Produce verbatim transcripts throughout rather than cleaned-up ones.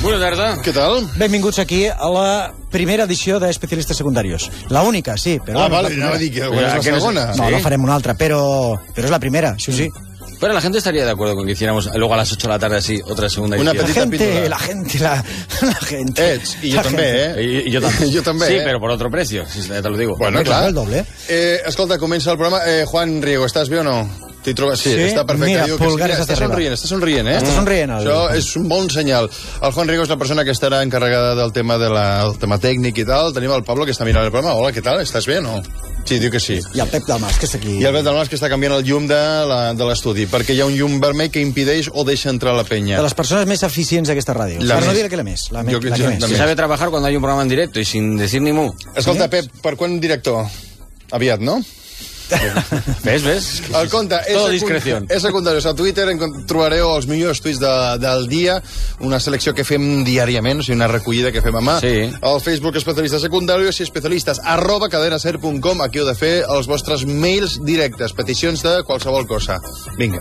Bona tarda. Què tal? Benvinguts aquí a la primera edició d'Especialistes Secundarios. La única, sí, però... Ah, bueno, vale, anava a dir que és la que no segona. No, ¿Sí? no farem una altra, però, però és la primera, sí, sí. Pero la gente estaría de acuerdo con que hiciéramos luego a las ocho de la tarde así otra segunda Una edición. La petita gente, píldora. la gente, la, la gente... Ets, i jo La també, gente. eh? Y, y yo también. Jo també, Sí, eh? pero por otro precio, si te lo digo. Bueno, Hombre, clar. el doble. Eh, escolta, comença el programa. Eh, Juan Riego, estàs bé o no? T'hi trobes? Sí, Sí, està perfecte. mira, Diu que sí. pulgares Mira, hacia està arriba. somrient, està somrient, eh? Està somrient, el- Això és un bon senyal. El Juan Riego és la persona que estarà encarregada del tema, de la, el tema tècnic i tal. Tenim el Pablo, que està mirant el programa. Hola, què tal? Estàs bé o no? Sí, diu que sí. I el Pep Dalmas, que està aquí. I el Pep Dalmas, que està canviant el llum de la- de l'estudi, perquè hi ha un llum vermell que impedeix o deixa entrar la penya. De les persones més eficients d'aquesta ràdio. La Per no més. dir que la més. La, me, Jo- la jo- que més. la Se més. sabe trabajar cuando hay un programa en directo y sin decir ni mu. Escolta, Pep, per quan director? Aviat, no? ¿Ves, ves? El compte és, Todo secund- discreción. és secundari. A Twitter en trobareu els millors tuits de, del dia, una selecció que fem diàriament, o sigui, una recollida que fem a mà. Sí. Al Facebook Especialistes Secundarios i especialistes arroba cadenaser punt com. Aquí heu de fer els vostres mails directes, peticions de qualsevol cosa. Vinga.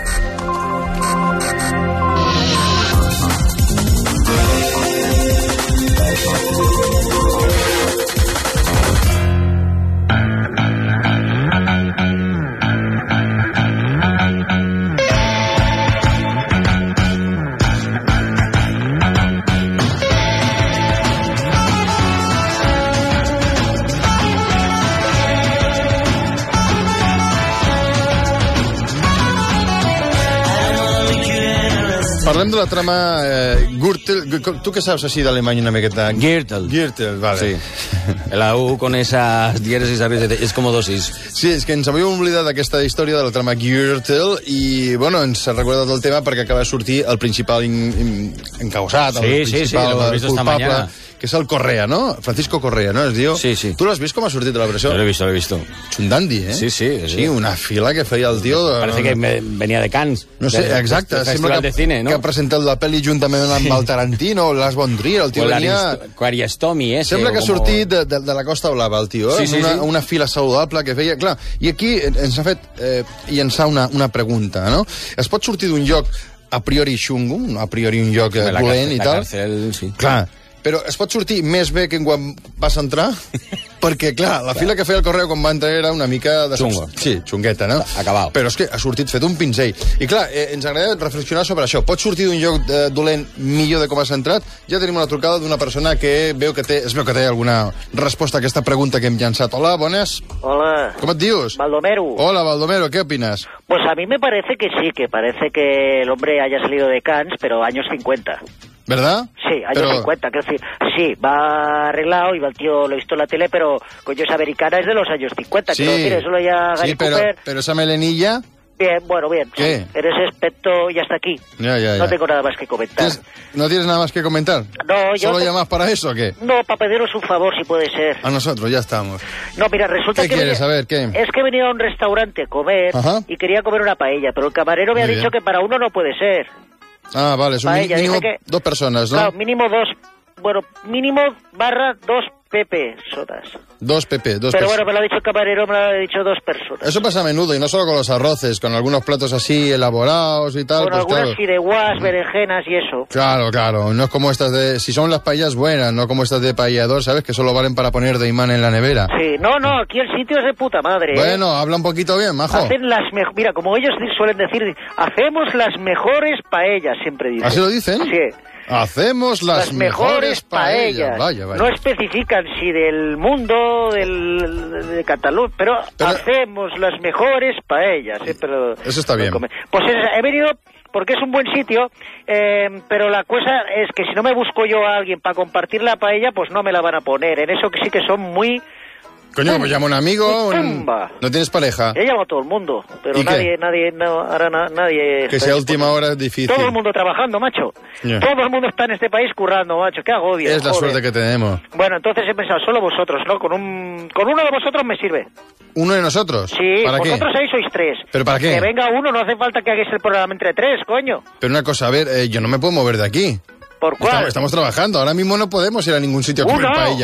Parlem de la trama eh, Gürtel. Tu què saps així d'alemany una miqueta? Gürtel. Gürtel, vale. Sí. La U con esas diéresis arriba es como dosis. Sí, és que ens havíem oblidat d'aquesta història de la trama Gürtel i, bueno, ens ha recordat el tema perquè acaba de sortir el principal in, in, encausat, Sí, el sí, sí, principal lo hemos visto esta culpable, mañana. que és el Correa, no? Francisco Correa, no? Es diu? Sí, sí. Tu l'has vist com ha sortit de la presó? Lo he visto, lo he visto. És un dandi, eh? Sí, sí, sí. Sí, una fila que feia el tio... De... Parece que me- venía de Cannes. No sé, de- exacte. del Sembla Festival que, de cine, ¿no? que ha presentat la pel·li juntament amb el Tarantino o l'As von Trier. El tio O el venia... Aristomi ese. Sembla que ha como- sortit de, de, de la Costa Blava, el tio, eh? Sí, sí, una, sí. una fila saludable que feia... Clar, i aquí ens ha fet eh, llançar una, una pregunta, no? Es pot sortir d'un lloc a priori xungo, a priori un lloc eh, La dolent cárcel- i la tal? cárcel, sí. Clar, però es pot sortir més bé que quan vas entrar? Perquè, clar, la fila que feia el Correu quan va entrar era una mica... De... Xungo. Sí, xungueta, no? Acabau. Però és que ha sortit fet un pinzell. I clar, eh, ens agrada reflexionar sobre això. Pots sortir d'un lloc eh, dolent millor de com has entrat? Ja tenim una trucada d'una persona que veu que té, es veu que té alguna resposta a aquesta pregunta que hem llançat. Hola, bones. Hola, Com et dius? Baldomero. Hola, Baldomero, ¿qué opinas? Pues a mí me parece que sí, que parece que el hombre haya salido de Cannes, pero años cincuenta. ¿Verdad? Sí, años Pero- cincuenta, quiero decir, sí, va arreglado, y va el tío, lo he visto en la tele, pero coño, es americana, es de los años cincuenta, Sí, quiero decir, eso lo ya Gary sí, pero, Cooper. pero esa melenilla... Bien, bueno, bien, ¿Qué? sí, en ese aspecto ya está aquí. Ya, ya, ya. No tengo nada más que comentar. ¿Tienes- ¿No tienes nada más que comentar? No, yo ¿Solo te- llamas para eso o qué? No, para pediros un favor, si puede ser. A nosotros, ya estamos. No, mira, resulta ¿Qué que... quieres? venía- A ver, ¿qué? Es que venía a un restaurante a comer Ajá. y quería comer una paella, pero el camarero me Muy ha bien. dicho que para uno no puede ser. Ah, vale, es un Paella, mínimo dice que- dos personas, ¿no? Claro, mínimo dos, bueno, mínimo barra dos Pepe sodas. Dos Pepe, dos Pero personas. bueno, me lo ha dicho el camarero, me lo ha dicho dos personas. Eso pasa a menudo, y no solo con los arroces, con algunos platos así elaborados y tal. Con pues algunas claro. fideuás, berenjenas y eso. Claro, claro, no es como estas de... Si son las paellas buenas, no como estas de paellador, ¿sabes? Que solo valen para poner de imán en la nevera. Sí, no, no, aquí el sitio es de puta madre. ¿eh? Bueno, habla un poquito bien, majo. Hacen las mejores, mira, como ellos di- suelen decir, hacemos las mejores paellas, siempre dicen. ¿Así lo dicen? Sí. Hacemos las, Las mejores paellas. Vaya, vaya. No especifican si del mundo, del, de Cataluña, pero, Pero- hacemos las mejores paellas. ¿eh? Pero, Eso está bien. Pues es- he venido porque es un buen sitio, eh, pero la cosa es que si no me busco yo a alguien para compartir la paella, pues no me la van a poner. En eso que sí que son muy... Coño, pues llama a un amigo. Un... Pumba. ¿No tienes pareja? He llamado a todo el mundo, pero ¿Y qué? nadie, nadie, no, ahora na- nadie... Que está sea disponible. última hora es difícil. Todo el mundo trabajando, macho. Ya. Todo el mundo está en este país currando, macho. Qué agobio. Es la joder. suerte que tenemos. Bueno, entonces he pensado, solo vosotros, ¿no? Con un con uno de vosotros me sirve. ¿Uno de nosotros? Sí, ¿Para qué? vosotros ahí sois tres. ¿Pero para qué? Que venga uno, no hace falta que hagáis el programa entre tres, coño. Pero una cosa, a ver, eh, yo no me puedo mover de aquí. ¿Por cuál? Estamos, estamos trabajando, ahora mismo no podemos ir a ningún sitio a comer Uno. paella.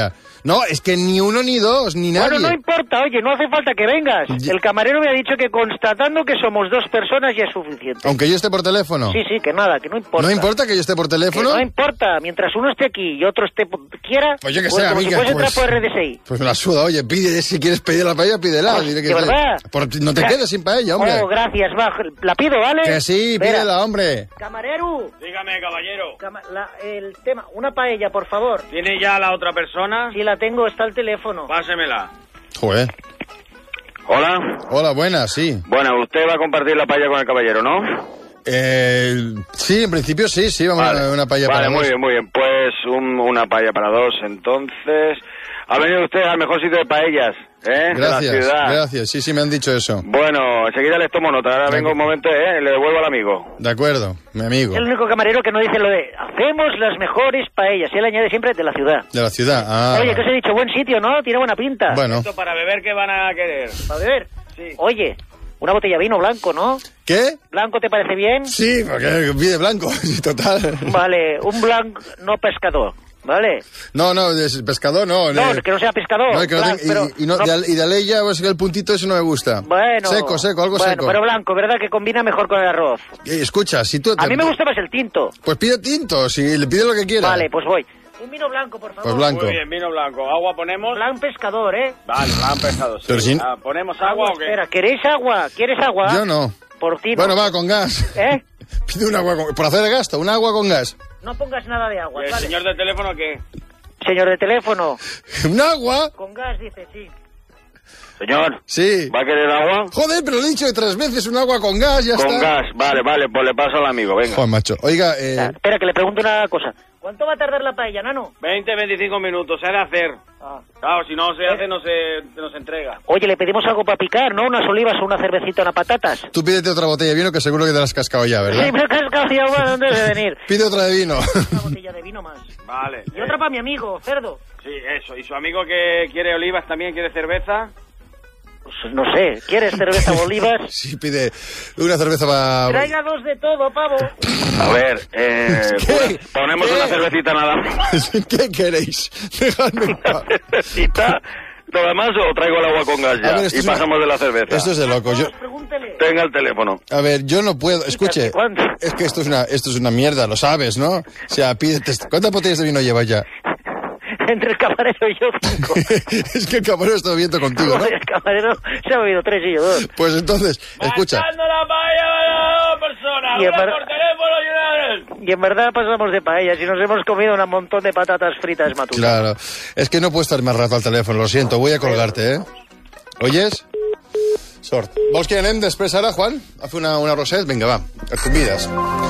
No, es que ni uno ni dos, ni nadie. Bueno, no importa, oye, no hace falta que vengas. Ya. El camarero me ha dicho que constatando que somos dos personas ya es suficiente. Aunque yo esté por teléfono. Sí, sí, que nada, que no importa. ¿No importa que yo esté por Que teléfono? no importa, mientras uno esté aquí y otro esté quiera, Pues yo que pues sé, como amiga, si fuese pues- trapo R D S I. Pues me la suda, oye, pide, si quieres pedir la paella, pídela. Pues, Dile que ¿de te- verdad? Por- no te Gra- quedes sin paella, hombre. Oh, gracias, va, la pido, ¿vale? Que sí, Espera. pídela, hombre. Camarero, Dígame, caballero. cama- la- el tema, una paella, por favor. ¿Tiene ya la otra persona? Si la tengo, está el teléfono. Pásemela. Joder. Hola. Hola, buenas, sí. Bueno, usted va a compartir la paella con el caballero, ¿no? Eh, sí, en principio sí, sí, vamos a una paella vale, para muy dos. bien, muy bien. Pues un- una paella para dos, entonces... Ha venido usted al mejor sitio de paellas, ¿eh? Gracias, de la ciudad. gracias, sí, sí, me han dicho eso. Bueno, enseguida les tomo nota. Ahora vengo un momento, ¿eh? Le devuelvo al amigo. De acuerdo, mi amigo. Es el único camarero que no dice lo de hacemos las mejores paellas. Y él añade siempre de la ciudad. De la ciudad, ah. Oye, ¿qué os he dicho? Buen sitio, ¿no? Tiene buena pinta. Bueno, Esto para beber, ¿qué van a querer? ¿Para beber? Sí. Oye, una botella de vino blanco, ¿no? ¿qué? ¿Blanco te parece bien? Sí, porque pide blanco, sí, total. Vale, un blanco no pescador, ¿vale? No, no, es pescador no. No, eh, que no sea pescador. no, que no blanco, tenga- pero, y, y no, no- de al- y de aleya, pues que el puntito ese no me gusta. Bueno. Seco, seco, algo bueno, seco. pero blanco, ¿verdad? Que combina mejor con el arroz. Eh, escucha, si tú... A te- mí me gusta más el tinto. Pues pide tinto, si le pide lo que quiera. Vale, pues voy. Un vino blanco, por favor. Pues blanco. Muy bien, vino blanco. ¿Agua ponemos? Plan pescador, ¿eh? Vale, la han pescado. Sí. Pero sin- Ah, ¿ponemos agua o qué? Espera, ¿queréis agua? ¿Quieres agua? Yo no. Por ti. no. Bueno, va, con gas. ¿Eh? Pide un agua con... Por hacer gasto, un agua con gas. No pongas nada de agua, ¿Y el ¿vale? señor del teléfono qué? Señor de teléfono, ¿Un agua? con gas, dice, sí. Señor, Sí. ¿va a querer agua? Joder, pero le he dicho tres veces un agua con gas, ya Con está. gas. Vale, vale, pues le paso al amigo, venga. Joder, macho. Oiga, eh... Ah, espera, que le pregunto una cosa. ¿Cuánto va a tardar la paella, nano? veinte, veinticinco minutos, se ha de hacer. Ah. Claro, si no se hace, no se, no se entrega. Oye, le pedimos algo para picar, ¿no? Unas olivas o una cervecita, unas patatas. Tú pídete otra botella de vino que seguro que te la has cascado ya, ¿verdad? Sí, me he cascado ya, bueno, ¿dónde debe venir? Pide otra de vino. Una botella de vino más. Vale. Y otra para mi amigo, cerdo. Sí, eso. ¿Y su amigo que quiere olivas también quiere cerveza? Pues no sé, ¿quieres cerveza o olivas? Sí, pide una cerveza para... Traiga dos de todo, pavo. A ver, eh, ¿Qué? pues, ponemos ¿Qué? una cervecita nada más. ¿Qué queréis? Dejadme en paz. ¿Cervecita nada más o traigo el agua con gas ya? A ver, esto Y es una- pasamos de la cerveza. Esto es de loco. Yo... Pregúntele. Tenga el teléfono. A ver, yo no puedo... Escuche, ¿Cuánto? es que esto es una, esto es una mierda, lo sabes, ¿no? O sea, pídete... ¿Cuántas botellas de vino llevas ya? Entre el camarero y yo, cinco. Es que el camarero está bebiendo contigo, ¿no? El camarero se ha bebido tres y yo dos. Pues entonces, escucha. Marchando la paella a dos personas, Y en una ver- por teléfono y una... Y en verdad pasamos de paellas y nos hemos comido un montón de patatas fritas matutas. Claro. Es que no puedo estar más rato al teléfono, lo siento, voy a colgarte, ¿eh? ¿Oyes? Sort. Vols que anem després ara, Juan? A fer una, una roset? Vinga, va, et convides.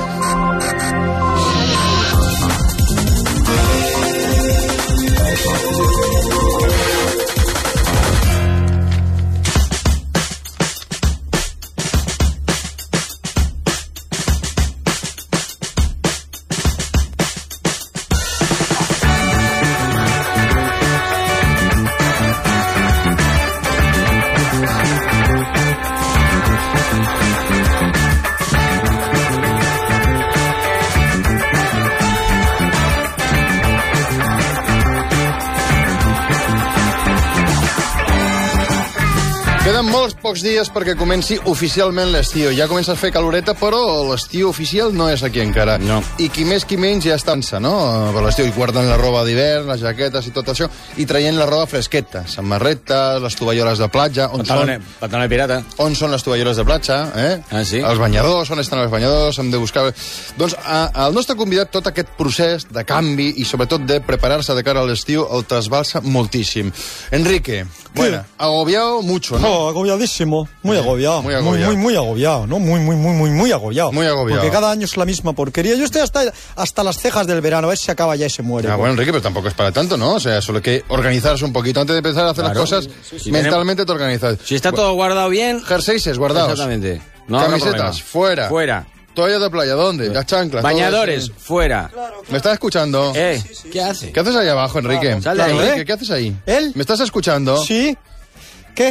Queden molts pocs dies perquè comenci oficialment l'estiu. Ja comença a fer caloreta, però l'estiu oficial no és aquí encara. No. I qui més qui menys ja està pensa, no? Per l'estiu, i guardant la roba d'hivern, les jaquetes i tot això, i traient la roba fresqueta. Samarretes, les tovalloles de platja... On Pantalone, són, pantalone pirata. on són les tovalloles de platja, eh? Ah, sí? Els banyadors, on estan els banyadors, hem de buscar... Doncs a, al nostre convidat tot aquest procés de canvi i sobretot de preparar-se de cara a l'estiu el trasbalsa moltíssim. Enrique, bueno, agobiado mucho, ¿no? Oh, agobiadísimo, muy agobiado, muy muy, agobiado. muy, muy agobiado, ¿no? Muy, muy, muy, muy, muy agobiado. Muy agobiado. Porque cada año es la misma porquería. Yo estoy hasta, hasta las cejas del verano, a ver si acaba ya y se muere. Ah, bueno, Enrique, pero tampoco es para tanto, ¿no? O sea, solo hay que organizarse un poquito. Antes de empezar a hacer Claro. las cosas, Sí, sí, mentalmente te organizas. Si está todo guardado bien... Jerseys guardados. Exactamente. No habrá Camisetas, problema. fuera. Fuera. Toallas de playa, ¿dónde? Las chanclas. todo Bañadores, eso. fuera. ¿Me estás escuchando? Eh, ¿qué hace? ¿Qué haces ahí abajo, Enrique? Sal de ahí. Enrique, ¿qué haces ahí? ¿Él? ¿Me estás escuchando? ¿Sí? ¿Qué?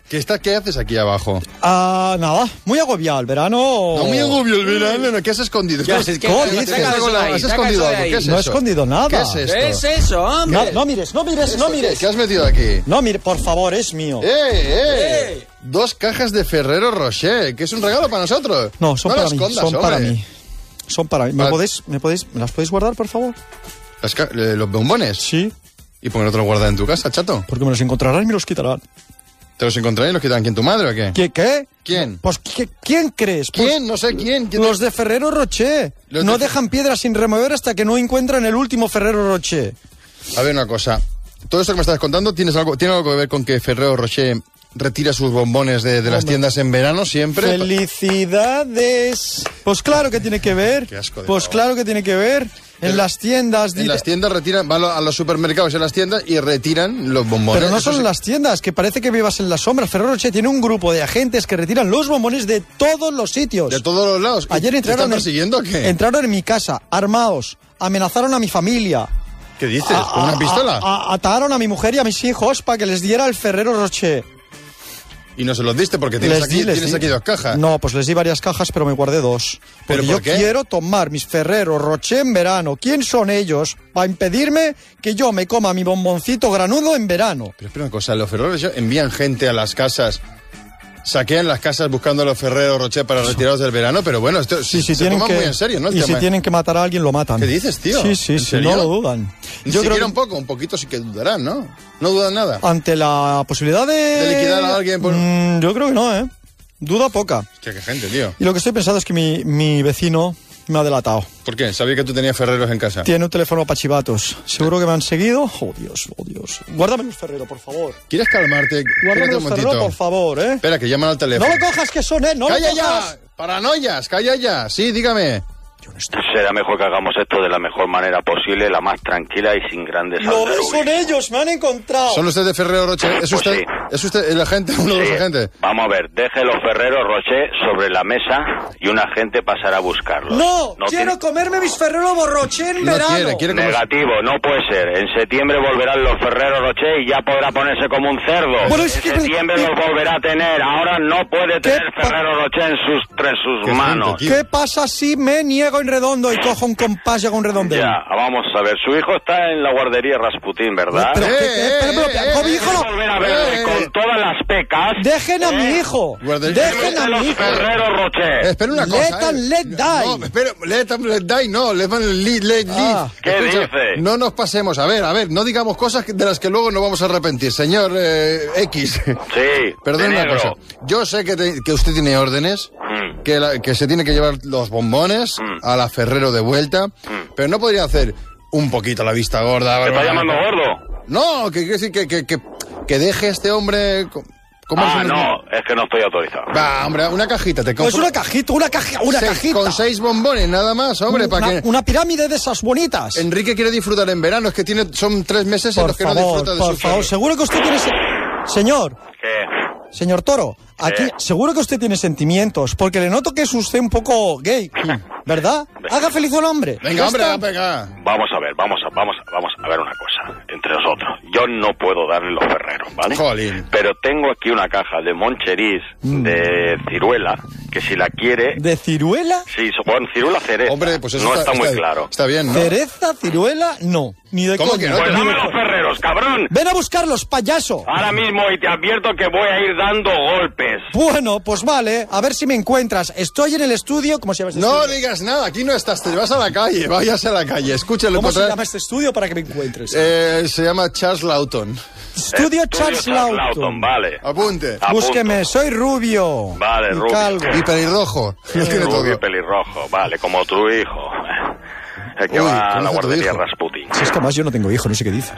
¿Qué, está, ¿Qué haces aquí abajo? Ah, nada, muy agobiado el verano. No me agobio el verano, ¿no? ¿Qué has escondido? ¿Qué haces? ¿Qué ¿Cómo haces? dices? Saca eso de ahí, ¿Has saca escondido eso de algo? ahí. ¿Qué es No he eso? escondido nada. ¿Qué es esto? ¿Qué es eso, hombre? No, no mires, no mires, no ¿Esto mires. qué? ¿Qué has metido aquí? No mires, por favor, es mío. ¡Eh, eh! ¡Eh! Dos cajas de Ferrero Rocher, que es un regalo para nosotros. No, son para las mí, escondas, son para hombre. mí. Son para mí. ¿Me, Vale. podéis, me, podéis, ¿Me las podéis guardar, por favor? Las ca- eh, ¿Los bombones? Sí, ¿Y por qué no te los guardas en tu casa, chato? porque me los encontrarán y me los quitarán. ¿Te los encontrarán y los quitarán? ¿Quién, tu madre o qué? ¿Qué? ¿Qué? ¿Quién? Pues, ¿qué- ¿quién crees? Pues, ¿Quién? No sé quién. ¿Quién los de Ferrero Rocher. Los No de- dejan piedras sin remover hasta que no encuentran el último Ferrero Rocher. A ver, una cosa. Todo esto que me estás contando ¿tienes algo, tiene algo que ver con que Ferrero Rocher retira sus bombones de, de las Hombre. tiendas en verano siempre? ¡Felicidades! Pues claro que tiene que ver. Qué asco de Pues pavo. claro que tiene que ver. En En- las tiendas... En dice- las tiendas retiran, van a los supermercados en las tiendas y retiran los bombones. Pero no Eso solo sí- en las tiendas, que parece que vivas en la sombra. Ferrero Rocher tiene un grupo de agentes que retiran los bombones de todos los sitios. De todos los lados. Ayer ¿Te entraron están persiguiendo o qué? Entraron en mi casa, armados, amenazaron a mi familia. ¿Qué dices? A- ¿Con a- una pistola? a- a- ataron a mi mujer y a mis hijos para que les diera el Ferrero Rocher. Y no se los diste porque tienes, Les aquí, di, les tienes di. aquí dos cajas. No, pues les di varias cajas, pero me guardé dos. ¿Pero Porque por yo qué? quiero tomar mis Ferrero Rocher en verano. ¿Quién son ellos para impedirme que yo me coma mi bomboncito granudo en verano? Pero espera una cosa, los Ferrero Rocher envían gente a las casas, saquean las casas buscando los Ferrero Rocher para retirarlos del verano, pero bueno, esto Sí, si se tienen toman que, muy en serio, ¿no? El y si tema. tienen que matar a alguien, lo matan. ¿Qué dices, tío? Sí, sí, ¿En sí, serio? no lo dudan. Ni Yo siquiera creo un que poco, un poquito sí que dudarán, ¿no? No dudan nada. ante la posibilidad de... De liquidar a alguien por- Mm, yo creo que no, ¿eh? Duda poca. Hostia, qué gente, tío. Y lo que estoy pensando es que mi, mi vecino me ha delatado. ¿Por qué? Sabía que tú tenías Ferreros en casa. Tiene un teléfono para chivatos. Seguro que me han seguido. Oh, Dios, oh, Dios. Guárdame los Ferrero, por favor. ¿Quieres calmarte? Guárdame Espérate los un Ferrero, momentito. por favor, ¿eh? Espera, que llaman al No teléfono. lo cojas, que son, ¿eh? No ¡Calla lo cojas. ya! ¡Paranoias! ¡Calla ya! Sí, dígame. Será mejor que hagamos esto de la mejor manera posible, la más tranquila y sin grandes Lo ves, aldarullos. son ellos, me han encontrado. ¿Son ustedes de Ferrero Rocher? ¿Es Pues usted, sí. ¿Es usted el agente, uno de los Sí. agentes? Vamos a ver, deje los Ferrero Rocher sobre la mesa y un agente pasará a buscarlos. No, quiero tiene- comerme mis Ferrero Borroche en No verano. quiere, quiere comer- Negativo, no puede ser. En septiembre volverán los Ferrero Rocher y ya podrá ponerse como un cerdo. Bueno, es en que- septiembre los volverá a tener. Ahora no puede ¿Qué tener pa- Ferrero Rocher en sus, entre sus Qué manos. gente, tío. ¿Qué pasa si me niego en redondo y cojo un compás y hago un redondeo? Ya, vamos a ver. Su hijo está en la guardería Rasputín, ¿verdad? Pero, Eh, ¿qué- eh, qué- pero, pero, eh, ¿cómo, eh, hijo? ¿Puede volver a verle eh, con todas las pecas? Dejen a mi ¿Eh? hijo. Guardería. Dejen a los mi hijo. Ferrero Rocher. Eh, espera una Let cosa. them eh. let die. No, espera, let them let die, no, let them let, let live. Ah. ¿Qué dice? No nos pasemos, a ver, a ver, no digamos cosas que- de las que luego nos vamos a arrepentir. Señor eh, X, Sí, perdón de una negro. cosa. Yo sé que, te- que usted tiene órdenes, Mm. que, la- que se tiene que llevar los bombones Mm. a la Ferrero de vuelta, pero no podría hacer un poquito la vista gorda. ¿Te está ¿verdad? llamando gordo? No, que quiere decir que, que, que, que deje a este hombre... co- comerse Ah, unos- no, es que no estoy autorizado. Va, hombre, una cajita, te Pues compro... una cajita, una cajita, una seis- cajita. Con seis bombones, nada más, hombre, una, para que... una pirámide de esas bonitas. Enrique quiere disfrutar en verano, es que tiene, son tres meses en Por los que no favor, disfruta de por su favor, Ferrero. seguro que usted tiene... se- Señor, ¿Qué? señor Toro, aquí Eh. seguro que usted tiene sentimientos, porque le noto que es usted un poco gay, ¿verdad? Haga feliz al hombre. Venga, Ya hombre, está. venga. Vamos a ver, vamos a, vamos, a- vamos a ver una cosa. Entre nosotros, yo no puedo darle los ferreros, ¿vale? Jolín. Pero tengo aquí una caja de moncherís Mm. de ciruela, que si la quiere... ¿De ciruela? Sí, bueno, ciruela cereza. Hombre, pues eso no está, está, muy claro. Está bien, ¿no? ¿Cereza, ciruela? No, ni de ¿Cómo coña. que no? Pues Ni dame de los co- ferreros, cabrón. Ven a buscarlos, payaso. Ahora mismo y te advierto que voy a ir dando golpes. Bueno, pues vale, a ver si me encuentras. Estoy en el estudio, ¿cómo se llama este No estudio? digas nada, aquí no estás, te vas a la calle, váyase a la calle, escúchalo. ¿Cómo se encontrar- llama este estudio para que me encuentres? Eh, se llama Charles Lawton. Estudio Estudio Charles Lawton. Vale. Apunte. Apunto. Búsqueme, soy rubio. Vale, y rubio. calvo. Y pelirrojo. Lo tiene todo. Rubio y pelirrojo, vale, como tu hijo. El que Uy, va a ¿conoce la a tu guardería hijo? Rasputin. Si es que además yo no tengo hijo, no sé qué dice.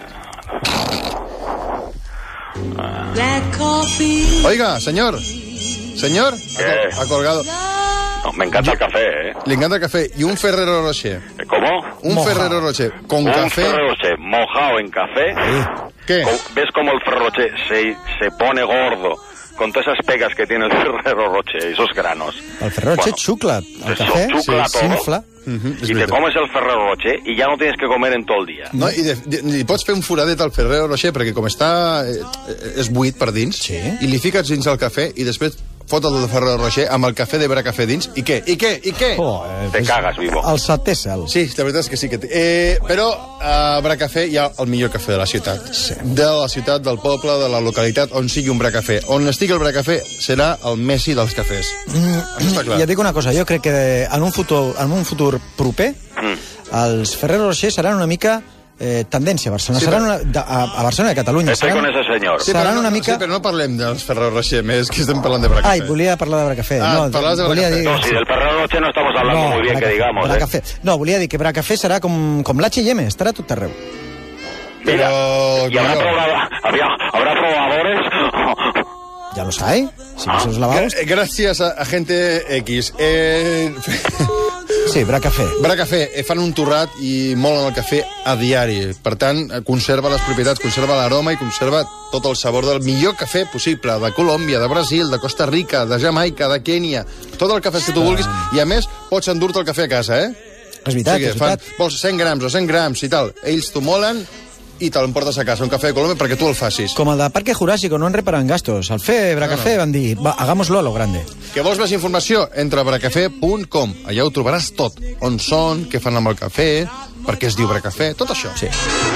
Black coffee. Oiga, señor. Señor, ha, ¿Qué? col- ha colgado. No, me encanta el café, ¿eh? Le encanta el café y un Ferrero Rocher. ¿Cómo? Un Mojado. Ferrero Rocher con Un café. Ferrero Rocher mojado en café. ¿Qué? Co- ¿Ves cómo el Ferrero Rocher se, se pone gordo con todas esas pegas que tiene el Ferrero Rocher, esos granos? El Ferrero Rocher Bueno, xucla, el eso cafè xucla todo. s'infla. Mhm, és Y te veritat. comes el Ferrero Rocher y ya no tienes que comer en todo el día. No, i de, de, li pots fer un foradet al Ferrero Rocher perquè com està... Eh, eh, és buit per dins, Sí. i li fiques dins el cafè i després fot el de Ferrero Rocher amb el cafè de Bracafè dins, i què? I què? I què? Oh, eh, Te cagas vivo. el setè cel. Sí, la veritat és que sí que té. Eh, però a Bracafè hi ha el millor cafè de la ciutat. Sí. De la ciutat, del poble, de la localitat, on sigui un Bracafè. On estigui el Bracafè serà el Messi dels cafès. Mm, està clar. I et dic una cosa, jo crec que en un futur, en un futur proper els Ferrero Rocher seran una mica eh, tendència a Barcelona. Sí, Seran però- una, de, a, a Barcelona i a Catalunya. Estoy Seran, con ese señor. Sí, seran però no, una mica... Sí, però no parlem dels Ferrero Rocher més, que estem parlant de Bracafè. Ai, volia parlar de Bracafè. Ah, no, parlaves de volia Bracafè. dir... No, si del Ferrero Rocher no estamos hablando muy bien, Bracafè, que digamos, ¿eh? Bracafè. No, volia dir que Bracafè serà com, com l'H i M, estarà a tot arreu. Mira, Però, ¿y habrá, claro. probado- habría- habrá probadores? Ya los hay, si no se los lavamos. Gra- Gràcies a, a Gente X. Eh, Sí, Bracafè. Bracafè eh, fan un torrat i molen el cafè a diari. Per tant, eh, conserva les propietats, conserva l'aroma i conserva tot el sabor del millor cafè possible, de Colòmbia, de Brasil, de Costa Rica, de Jamaica, de Kènia, tot el cafè que tu vulguis, i a més pots endur-te el cafè a casa, eh? És veritat, O sigui, és fan, veritat. vols cent grams o cent grams i tal, ells t'ho molen i te l'emportes a casa, un cafè de Colòmbia, perquè tu el facis. Com el de Parque Jurásico, no en reparan gastos. Al Fe Bracafè van dir, va, hagámoslo a lo grande. Que vols més informació? Entra a bracafè punt com. Allà ho trobaràs tot. On són, què fan amb el cafè, per què es diu Bracafè, tot això. Sí.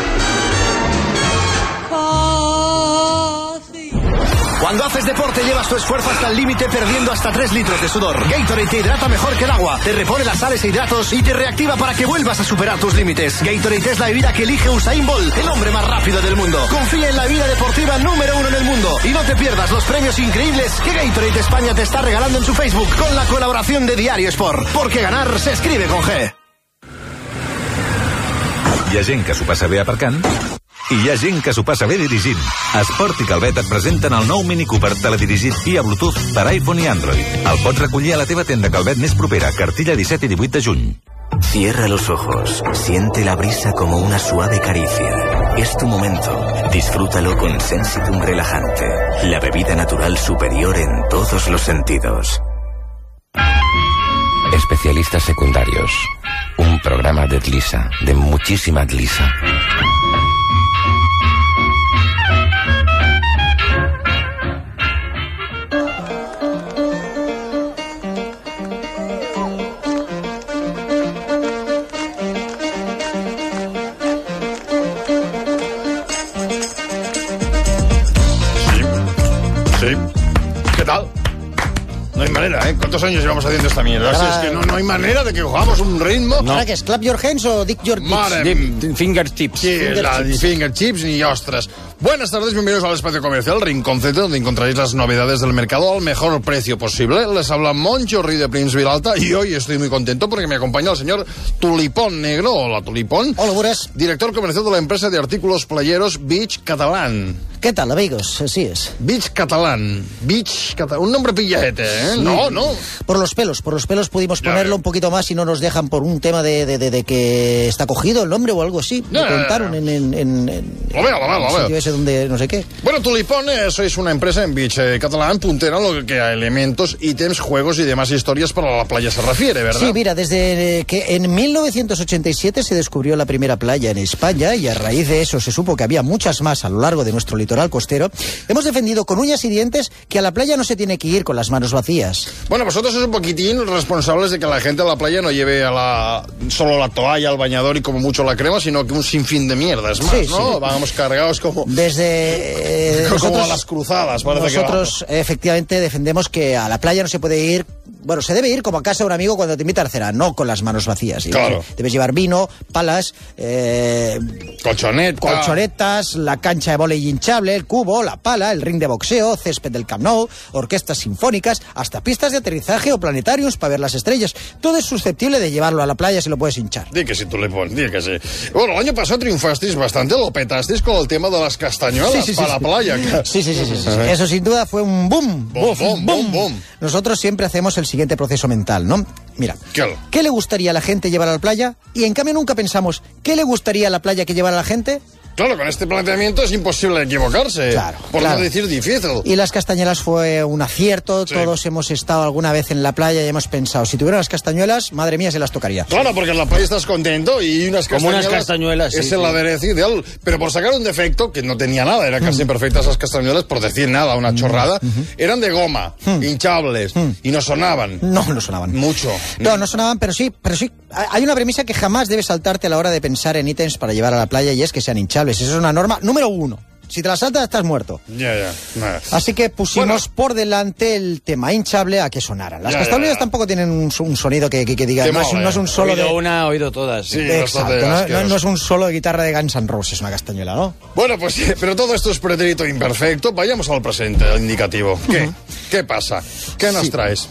Cuando haces deporte llevas tu esfuerzo hasta el límite perdiendo hasta tres litros de sudor. Gatorade te hidrata mejor que el agua, te repone las sales e hidratos y te reactiva para que vuelvas a superar tus límites. Gatorade es la bebida que elige Usain Bolt, el hombre más rápido del mundo. Confía en la bebida deportiva número uno en el mundo y no te pierdas los premios increíbles que Gatorade España te está regalando en su Facebook con la colaboración de Diario Sport. Porque ganar se escribe con G. Hi ha gent que s'ho passa bé aparcant i hi ha gent que s'ho passa bé dirigint. Esport i Calvet et presenten el nou Mini Cooper teledirigit via Bluetooth per iPhone i Android. El pots recollir a la teva tenda Calvet més propera, cartilla disset i divuit de juny. Cierra los ojos, siente la brisa como una suave caricia. Es tu momento, disfrútalo con Sensitum Relajante, la bebida natural superior en todos los sentidos. Especialistas secundarios. Un programa de Tlisa, de muchísima Tlisa. Sí. ¿Qué tal? No hay manera, ¿eh? ¿Cuántos años llevamos haciendo esta mierda? Ahora- Si es que no, no hay manera de que cojamos un ritmo. ¿Ahora qué es? ¿Clap your hands o dick your tits? Madre De- fingertips. Sí, la ni fingerchips ni ostras. Buenas tardes, bienvenidos al espacio comercial Rinconcete, donde encontraréis las novedades del mercado al mejor precio posible. Les habla Moncho Rey de Prince Vilalta y hoy estoy muy contento porque me acompaña el señor Tulipón Negro. Hola, Tulipón. Hola, buenas. Director comercial de la empresa de artículos playeros Beach Catalán. ¿Qué tal, amigos? Así es. Beach Catalán. Beach Catalán. Un nombre pillaete, ¿eh? No, no. Por los pelos, por los pelos pudimos Ya ponerlo veo. un poquito más y no nos dejan por un tema de, de, de, de que está cogido el nombre o algo así. Me Ya, ya, ya. contaron en, en, en, en Lo veo, lo veo, lo el veo. sitio ese donde no sé qué. Bueno, Tulipón, eh, sois una empresa en Beach eh, Catalán puntera en lo que a elementos, ítems, juegos y demás historias para la playa se refiere, ¿verdad? Sí, mira, desde eh, que en mil novecientos ochenta y siete se descubrió la primera playa en España y a raíz de eso se supo que había muchas más a lo largo de nuestro litoral costero, hemos defendido con uñas y dientes que a la playa no se tiene que ir con las manos vacías. Bueno, vosotros sois un poquitín responsables de que la gente a la playa no lleve a la solo la toalla, el bañador y como mucho la crema, sino que un sinfín de mierdas más, Sí, ¿no? sí. Vamos cargados como, Desde... eh, como nosotros- a las cruzadas, parece que Nosotros efectivamente defendemos que a la playa no se puede ir, bueno, se debe ir como a casa de un amigo cuando te invita a la cena, no con las manos vacías. Claro. Debes llevar vino, palas, eh, vamos. Colchoneta. colchonetas, la cancha de vóley hinchable, el cubo, la pala, el ring de boxeo, césped del Camp Nou, orquestas sinfónicas, hasta pistas de aterrizaje o planetarios para ver las estrellas. Todo es susceptible de llevarlo a la playa si lo puedes hinchar. Di que sí, Tulipón, di que sí. Bueno, el año pasado triunfasteis bastante, lo petasteis con el tema de las castañuelas para la playa. Sí, sí, sí, sí, sí. Eso sin duda fue un boom. Boom, boom, boom, boom. Nosotros siempre hacemos el siguiente proceso mental, ¿no? Mira, ¿Qué? ¿qué le gustaría a la gente llevar a la playa? Y en cambio nunca pensamos, ¿qué le gustaría a la playa que llevara a la gente? Claro, con este planteamiento es imposible equivocarse. Claro, por claro. no decir difícil. Y las castañuelas fue un acierto. Sí. Todos hemos estado alguna vez en la playa y hemos pensado, si tuviera las castañuelas, madre mía, se las tocaría. Claro, porque en la playa estás contento y unas Como castañuelas... unas castañuelas, es sí, el sí. aderezo ideal. Pero por sacar un defecto, que no tenía nada, eran casi mm. perfectas esas castañuelas, por decir nada, una chorrada, mm-hmm. eran de goma, mm. hinchables, mm. y no sonaban. No, no sonaban. Mucho. No, no sonaban, pero sí, pero sí. Hay una premisa que jamás debe saltarte a la hora de pensar en ítems para llevar a la playa y es que sean hinchables. Esa es una norma número uno. Si te la saltas, estás muerto. Ya, ya. Nah. Así que pusimos bueno. por delante el tema hinchable a que sonaran. Las castañuelas tampoco tienen un, un sonido que, que, que diga, no es, no es un solo oído de... una, oído todas. Sí, exacto, no, no, no es un solo de guitarra de Guns N' Roses, una castañuela, ¿no? Bueno, pues sí, pero todo esto es pretérito imperfecto. Vayamos al presente, al indicativo. ¿Qué? Uh-huh. ¿Qué pasa? ¿Qué nos sí. traes?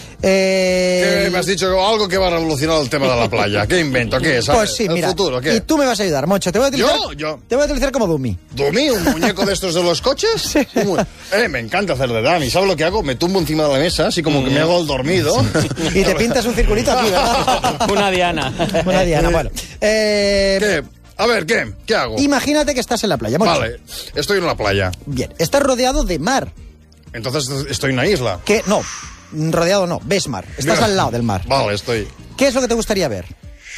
Eh... ¿Qué me has dicho? Algo que va a revolucionar el tema de la playa. ¿Qué invento? ¿Qué es? Pues sí, ¿El mira, futuro? ¿Qué? Y tú me vas a ayudar, Moncho. Te voy a utilizar, ¿Yo? Yo. Te voy a utilizar como dummy. ¿Dummy? ¿Un muñeco de estos de los coches? Sí. Eh, me encanta hacer de dummy. ¿Sabes lo que hago? Me tumbo encima de la mesa, así como que me hago el dormido. Y te pintas un circulito aquí, ¿verdad? Una diana. Una diana, bueno. Eh... ¿Qué? A ver, ¿qué? ¿Qué hago? Imagínate que estás en la playa, Moncho. Vale, estoy en la playa. Bien, estás rodeado de mar. Entonces estoy en una isla. ¿Qué? No. Rodeado no, ves mar. Estás al lado del mar. Vale, estoy. ¿Qué es lo que te gustaría ver?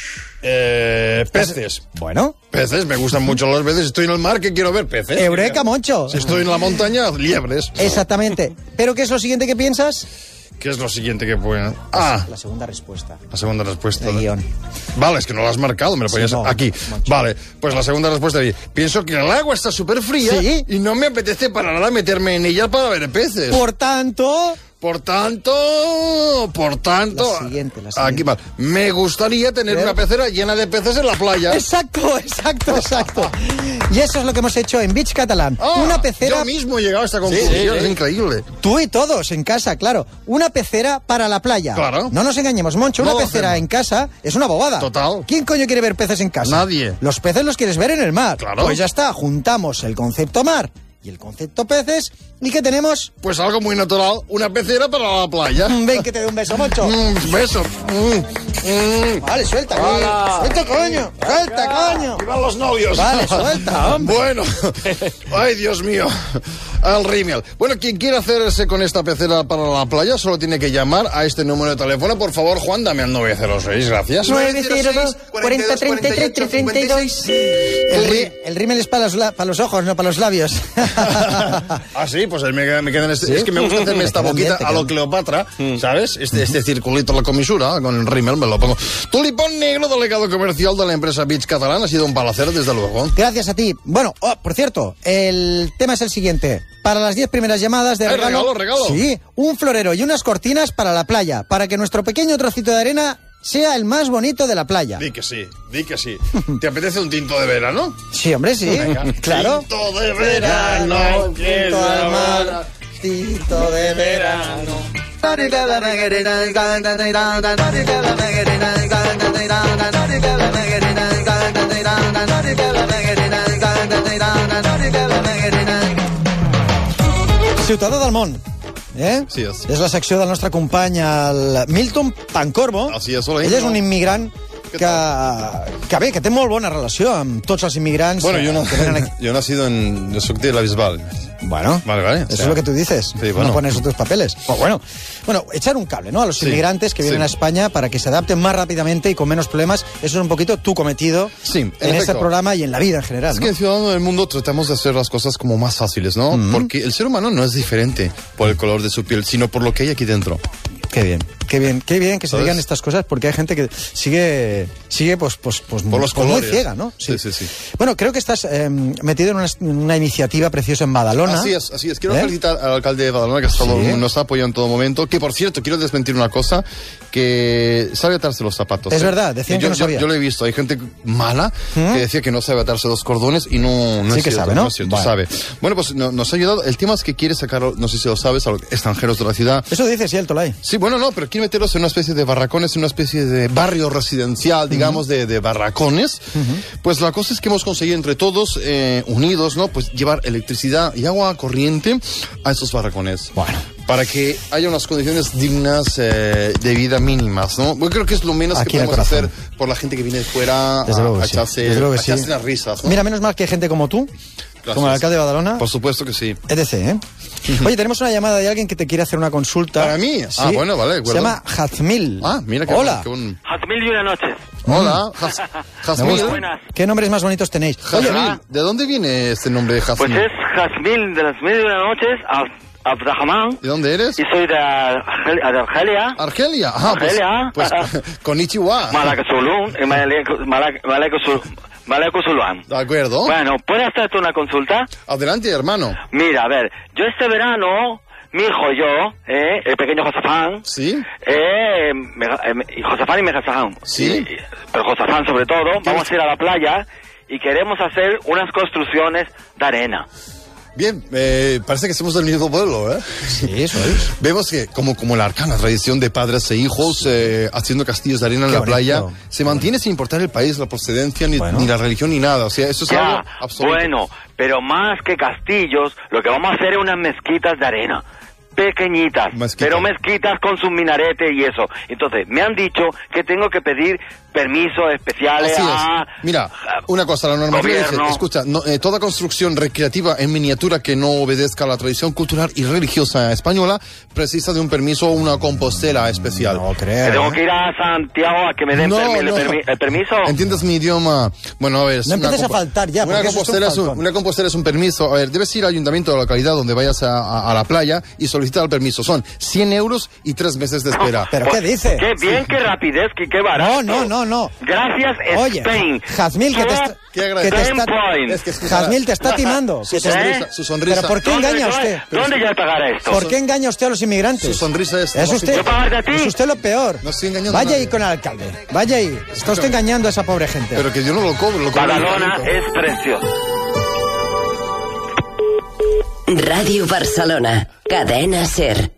Eh, peces. Bueno. Peces, me gustan mucho los peces. Estoy en el mar, ¿qué quiero ver? Peces. Eureka, Moncho. Si estoy en la montaña, liebres. Exactamente. ¿Pero qué es lo siguiente que piensas? ¿Qué es lo siguiente que pueden? Ah. La segunda respuesta. La segunda respuesta. El guión. Vale, es que no lo has marcado, me lo ponías sí, no, aquí. Moncho. Vale, pues la segunda respuesta. Pienso que el agua está súper fría ¿Sí? y no me apetece para nada meterme en ella para ver peces. Por tanto... Por tanto, por tanto, la siguiente, la siguiente. Aquí mal. Me gustaría tener ¿Pero? una pecera llena de peces en la playa. Exacto, exacto, exacto. Y eso es lo que hemos hecho en Beach Catalán. Ah, una pecera. Yo mismo he llegado a esta conclusión, sí, sí, es sí. increíble. Tú y todos en casa, claro. Una pecera para la playa. Claro. No nos engañemos, Moncho. Una no pecera en casa es una bobada. Total. ¿Quién coño quiere ver peces en casa? Nadie. Los peces los quieres ver en el mar. Claro. Pues ya está. Juntamos el concepto mar y el concepto peces. ¿Y qué tenemos? Pues algo muy natural, una pecera para la playa. Ven que te dé un beso, Moncho. Mm, beso. Mm, mm. Vale, suelta. Hola. Suelta, coño. Suelta, coño. Y van los novios. Vale, suelta, hombre. Bueno. Ay, Dios mío. Al rímel. Bueno, quien quiera hacerse con esta pecera para la playa solo tiene que llamar a este número de teléfono. Por favor, Juan, dame al nueve cero seis, gracias. nueve cero dos, cuarenta, treinta y tres, treinta y dos. El, rí, el rímel es para los, para los ojos, no para los labios. Ah, sí, pues me, me queda en este... ¿Sí? Es que me gusta hacerme esta boquita a lo Cleopatra, ¿sabes? Este, este circulito, la comisura, con el rímel me lo pongo. Tulipón Negro, delegado comercial de la empresa Beach Catalán, ha sido un placer, desde luego. Gracias a ti. Bueno, oh, por cierto, el tema es el siguiente. Para las diez primeras llamadas de regalo... regalo, regalo. Sí, un florero y unas cortinas para la playa, para que nuestro pequeño trocito de arena sea el más bonito de la playa. Di que sí, di que sí. ¿Te apetece un tinto de verano? Sí, hombre, sí. Venga. Claro. Tinto de verano, tinto al mar, tinto de verano. Ciutadà del món. Eh? Sí, és. És la secció del nostre company, el Milton Pancorbo. Así és, hola, ell és un immigrant que, que bé, que té molt bona relació amb tots els immigrants. Bueno, yo no, que venen aquí. yo he nacido en... Yo soy de la Bisbal. Bueno, vale, vale, eso o sea, es lo que tú dices. Sí, bueno. No pones otros papeles. Pues bueno, bueno, echar un cable, ¿no? A los sí, inmigrantes que vienen sí. a España para que se adapten más rápidamente y con menos problemas. Eso es un poquito tu cometido sí, en, en este programa y en la vida en general. Es ¿no? que en Ciudadano del Mundo tratamos de hacer las cosas como más fáciles, ¿no? Mm-hmm. Porque el ser humano no es diferente por el color de su piel, sino por lo que hay aquí dentro. Qué bien, qué bien, qué bien que se digan estas cosas, porque hay gente que sigue, sigue pues, pues, pues, por los pues colores. muy ciega, ¿no? Sí, sí, sí. sí. Bueno, creo que estás eh, metido en una, una iniciativa preciosa en Badalona. Así es, así es. Quiero ¿Eh? felicitar al alcalde de Badalona, que ha estado, ¿Sí? nos ha apoyado en todo momento. Que, por cierto, quiero desmentir una cosa, que sabe atarse los zapatos. Es ¿eh? verdad, decían yo, que no sabía. Yo, yo lo he visto, hay gente mala ¿Mm? que decía que no sabe atarse los cordones y no, no sí es que cierto, sabe, ¿no? no es cierto, vale. sabe. Bueno, pues no, nos ha ayudado. El tema es que quiere sacar, no sé si lo sabes, a los extranjeros de la ciudad. Eso dice, sí, el Tolai. Sí, bueno, no, pero quiere meterlos en una especie de barracones, en una especie de barrio residencial, digamos, uh-huh. de, de barracones. Uh-huh. Pues la cosa es que hemos conseguido entre todos, eh, unidos, ¿no? Pues llevar electricidad y agua corriente a esos barracones. Bueno. para que haya unas condiciones dignas eh, de vida mínimas, ¿no? Yo creo que es lo menos Aquí que en el podemos hacer corazón. por la gente que viene de fuera Desde a, luego a que sí. echarse, Desde luego que a echarse sí. unas risas, ¿no? Mira, menos mal que hay gente como tú, Gracias. como el alcalde de Badalona. Por supuesto que sí. etc, ¿eh? Oye, tenemos una llamada de alguien que te quiere hacer una consulta. ¿Para mí? Sí. Ah, bueno, vale, de Se acuerdo. llama Jazmil. Ah, mira qué Hola. qué buen- Jazmil y una noches. Hola, Jaz- Me Jazmil. gusta. buenas. ¿Qué nombres más bonitos tenéis? Oye, Jazmil, ¿de dónde viene este nombre de Pues Jazmil? es Jazmil de las mil y una noches, Ab- Abdrahman, ¿De dónde eres? y soy de, Argel- de Argelia, Argelia. Ah, pues, Argelia. pues konnichiwa. Malakasulun, y Malek- Malak- Malekusul- Malekusulwan. De acuerdo. Bueno, ¿puedes hacerte una consulta? Adelante, hermano. Mira, a ver, yo este verano, mi hijo y yo, eh, el pequeño Josafán, ¿Sí? eh, me- eh, me- y Josafán y Megazafán, Sí. y- y- pero Josafán sobre todo, vamos a ir a la playa y queremos hacer unas construcciones de arena. Bien, eh, parece que somos del mismo pueblo, ¿eh? sí, eso es. Vemos que, como, como la arcana tradición de padres e hijos eh, haciendo castillos de arena en Qué la bonito. playa, se mantiene sin importar el país, la procedencia, ni, Bueno. ni la religión, ni nada. O sea, eso es Ya, algo absoluto. bueno, pero más que castillos, lo que vamos a hacer es unas mezquitas de arena. Pequeñitas, Mezquita. pero mezquitas con su minarete y eso. Entonces, me han dicho que tengo que pedir permisos especiales Así es. a... Mira, una cosa, la normativa dice, Gobierno. escucha, no, eh, toda construcción recreativa en miniatura que no obedezca a la tradición cultural y religiosa española precisa de un permiso o una compostela especial. No que creo. tengo ¿eh? que ir a Santiago a que me den No, permi- el, no. permi- el permiso. ¿Entiendes mi idioma? Bueno, a ver... es No una empieces a compo- faltar ya, Una porque eso es un compostela es un, faltón. una compostela es un permiso. A ver, debes ir al ayuntamiento de la localidad donde vayas a, a- a la playa y solicitar el permiso. Son cien euros y tres meses de espera. ¿Pero qué dice? Qué bien, qué rapidez, qué, qué barato. No, no, no, no. Gracias, Oye, Spain. Jazmil, que te está... Qué que agradecido. te Ten está... point. Es que escucha, Jazmil, te está timando. Su Que te- sonrisa, su sonrisa. ¿Pero por qué ¿Dónde- engaña a dónde- usted? ¿Dónde ya pagará esto? ¿Por qué engaña usted a los inmigrantes? Su sonrisa es... Es usted, ¿Yo pagarte a ti? es usted lo peor. No estoy engañando a Vaya nadie. ahí con el alcalde. Vaya ahí. Está usted engañando a esa pobre gente. Pero que yo no lo cobro, lo cobro. el Badalona ayuntamiento. es precioso. Radio Barcelona, Cadena Ser.